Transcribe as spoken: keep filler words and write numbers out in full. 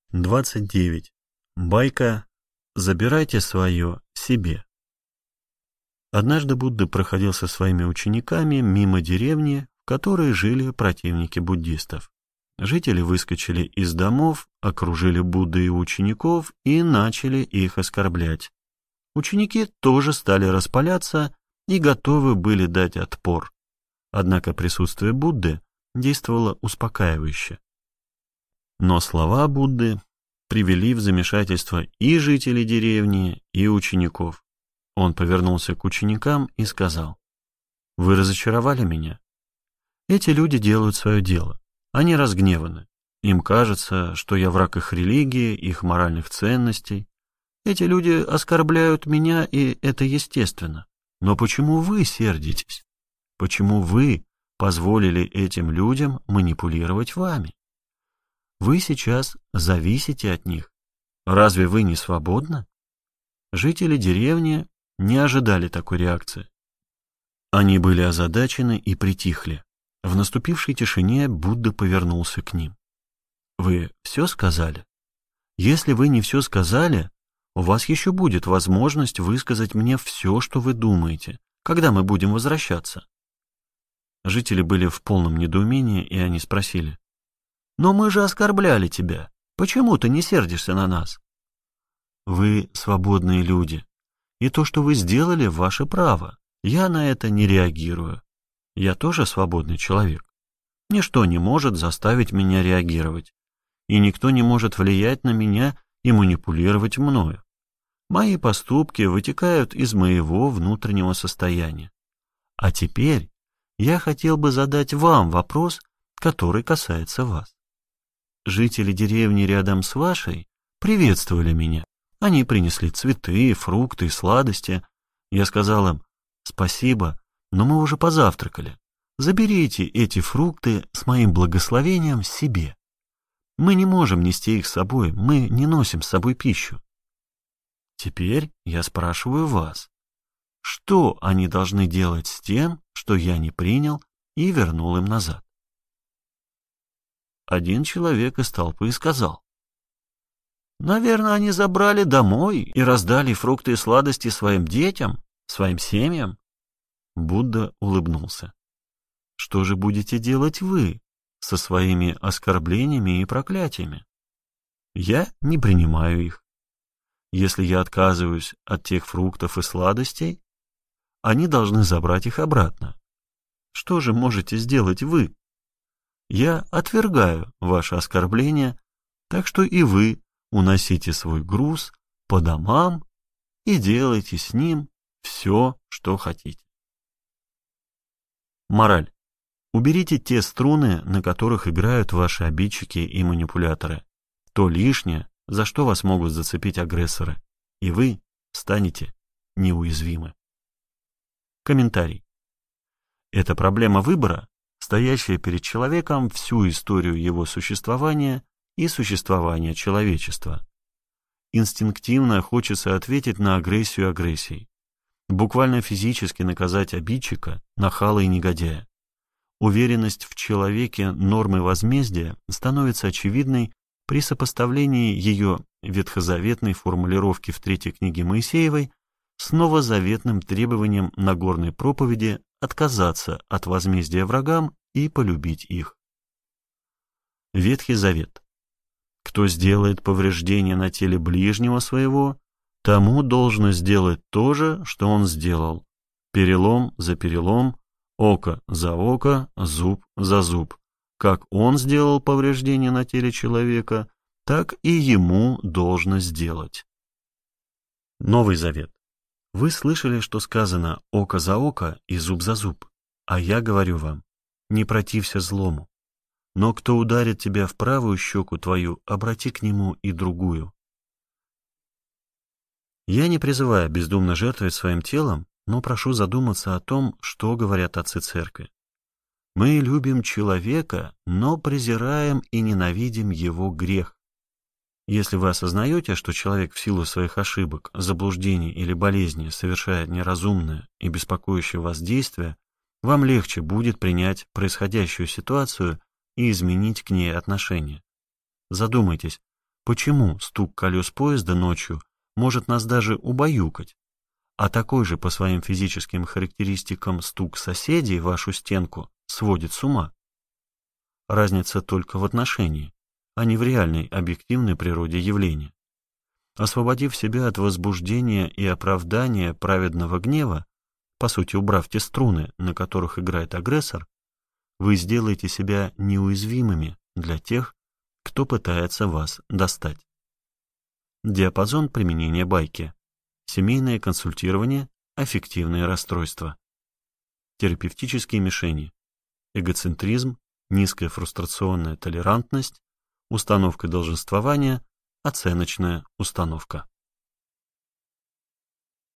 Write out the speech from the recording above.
двадцать девять. Байка «Забирайте свое себе». Однажды Будда проходил со своими учениками мимо деревни, в которой жили противники буддистов. Жители выскочили из домов, окружили Будду и учеников и начали их оскорблять. Ученики тоже стали распаляться и готовы были дать отпор. Однако присутствие Будды действовало успокаивающе. Но слова Будды привели в замешательство и жителей деревни, и учеников. Он повернулся к ученикам и сказал: «Вы разочаровали меня? Эти люди делают свое дело. Они разгневаны. Им кажется, что я враг их религии, их моральных ценностей. Эти люди оскорбляют меня, и это естественно. Но почему вы сердитесь? Почему вы позволили этим людям манипулировать вами? Вы сейчас зависите от них. Разве вы не свободны?» Жители деревни не ожидали такой реакции. Они были озадачены и притихли. В наступившей тишине Будда повернулся к ним. «Вы все сказали? Если вы не все сказали, у вас еще будет возможность высказать мне все, что вы думаете, когда мы будем возвращаться». Жители были в полном недоумении, и они спросили: «Но мы же оскорбляли тебя. Почему ты не сердишься на нас?» «Вы свободные люди, и то, что вы сделали, ваше право. Я на это не реагирую. Я тоже свободный человек. Ничто не может заставить меня реагировать, и никто не может влиять на меня и манипулировать мною. Мои поступки вытекают из моего внутреннего состояния. А теперь я хотел бы задать вам вопрос, который касается вас. Жители деревни рядом с вашей приветствовали меня. Они принесли цветы, фрукты и сладости. Я сказал им: «Спасибо, но мы уже позавтракали. Заберите эти фрукты с моим благословением себе. Мы не можем нести их с собой, мы не носим с собой пищу». Теперь я спрашиваю вас, что они должны делать с тем, что я не принял и вернул им назад? Один человек из толпы сказал: «Наверное, они забрали домой и раздали фрукты и сладости своим детям, своим семьям». Будда улыбнулся. «Что же будете делать вы со своими оскорблениями и проклятиями? Я не принимаю их. Если я отказываюсь от тех фруктов и сладостей, они должны забрать их обратно. Что же можете сделать вы? Я отвергаю ваше оскорбление, так что и вы уносите свой груз по домам и делайте с ним все, что хотите». Мораль. Уберите те струны, на которых играют ваши обидчики и манипуляторы. То лишнее, за что вас могут зацепить агрессоры, и вы станете неуязвимы. Комментарий. Это проблема выбора, стоящая перед человеком всю историю его существования и существования человечества. Инстинктивно хочется ответить на агрессию агрессией, буквально физически наказать обидчика, нахала и негодяя. Уверенность в человеке нормы возмездия становится очевидной при сопоставлении ее ветхозаветной формулировки в третьей книге Моисеевой с новозаветным требованием Нагорной проповеди отказаться от возмездия врагам и полюбить их. Ветхий Завет. Кто сделает повреждение на теле ближнего своего, тому должно сделать то же, что он сделал. Перелом за перелом, око за око, зуб за зуб. Как он сделал повреждение на теле человека, так и ему должно сделать. Новый Завет. Вы слышали, что сказано «око за око и зуб за зуб», а я говорю вам: не протився злому. Но кто ударит тебя в правую щеку твою, обрати к нему и другую. Я не призываю бездумно жертвовать своим телом, но прошу задуматься о том, что говорят отцы церкви. Мы любим человека, но презираем и ненавидим его грех. Если вы осознаете, что человек в силу своих ошибок, заблуждений или болезней совершает неразумное и беспокоящее вас действие, вам легче будет принять происходящую ситуацию и изменить к ней отношение. Задумайтесь, Почему стук колес поезда ночью может нас даже убаюкать, а такой же по своим физическим характеристикам стук соседей в вашу стенку сводит с ума? Разница только в отношении, а не в реальной объективной природе явления. Освободив себя от возбуждения и оправдания праведного гнева, по сути убрав те струны, на которых играет агрессор, вы сделаете себя неуязвимыми для тех, кто пытается вас достать. Диапазон применения байки. Семейное консультирование, аффективные расстройства. Терапевтические мишени. Эгоцентризм, низкая фрустрационная толерантность, установка долженствования, оценочная установка.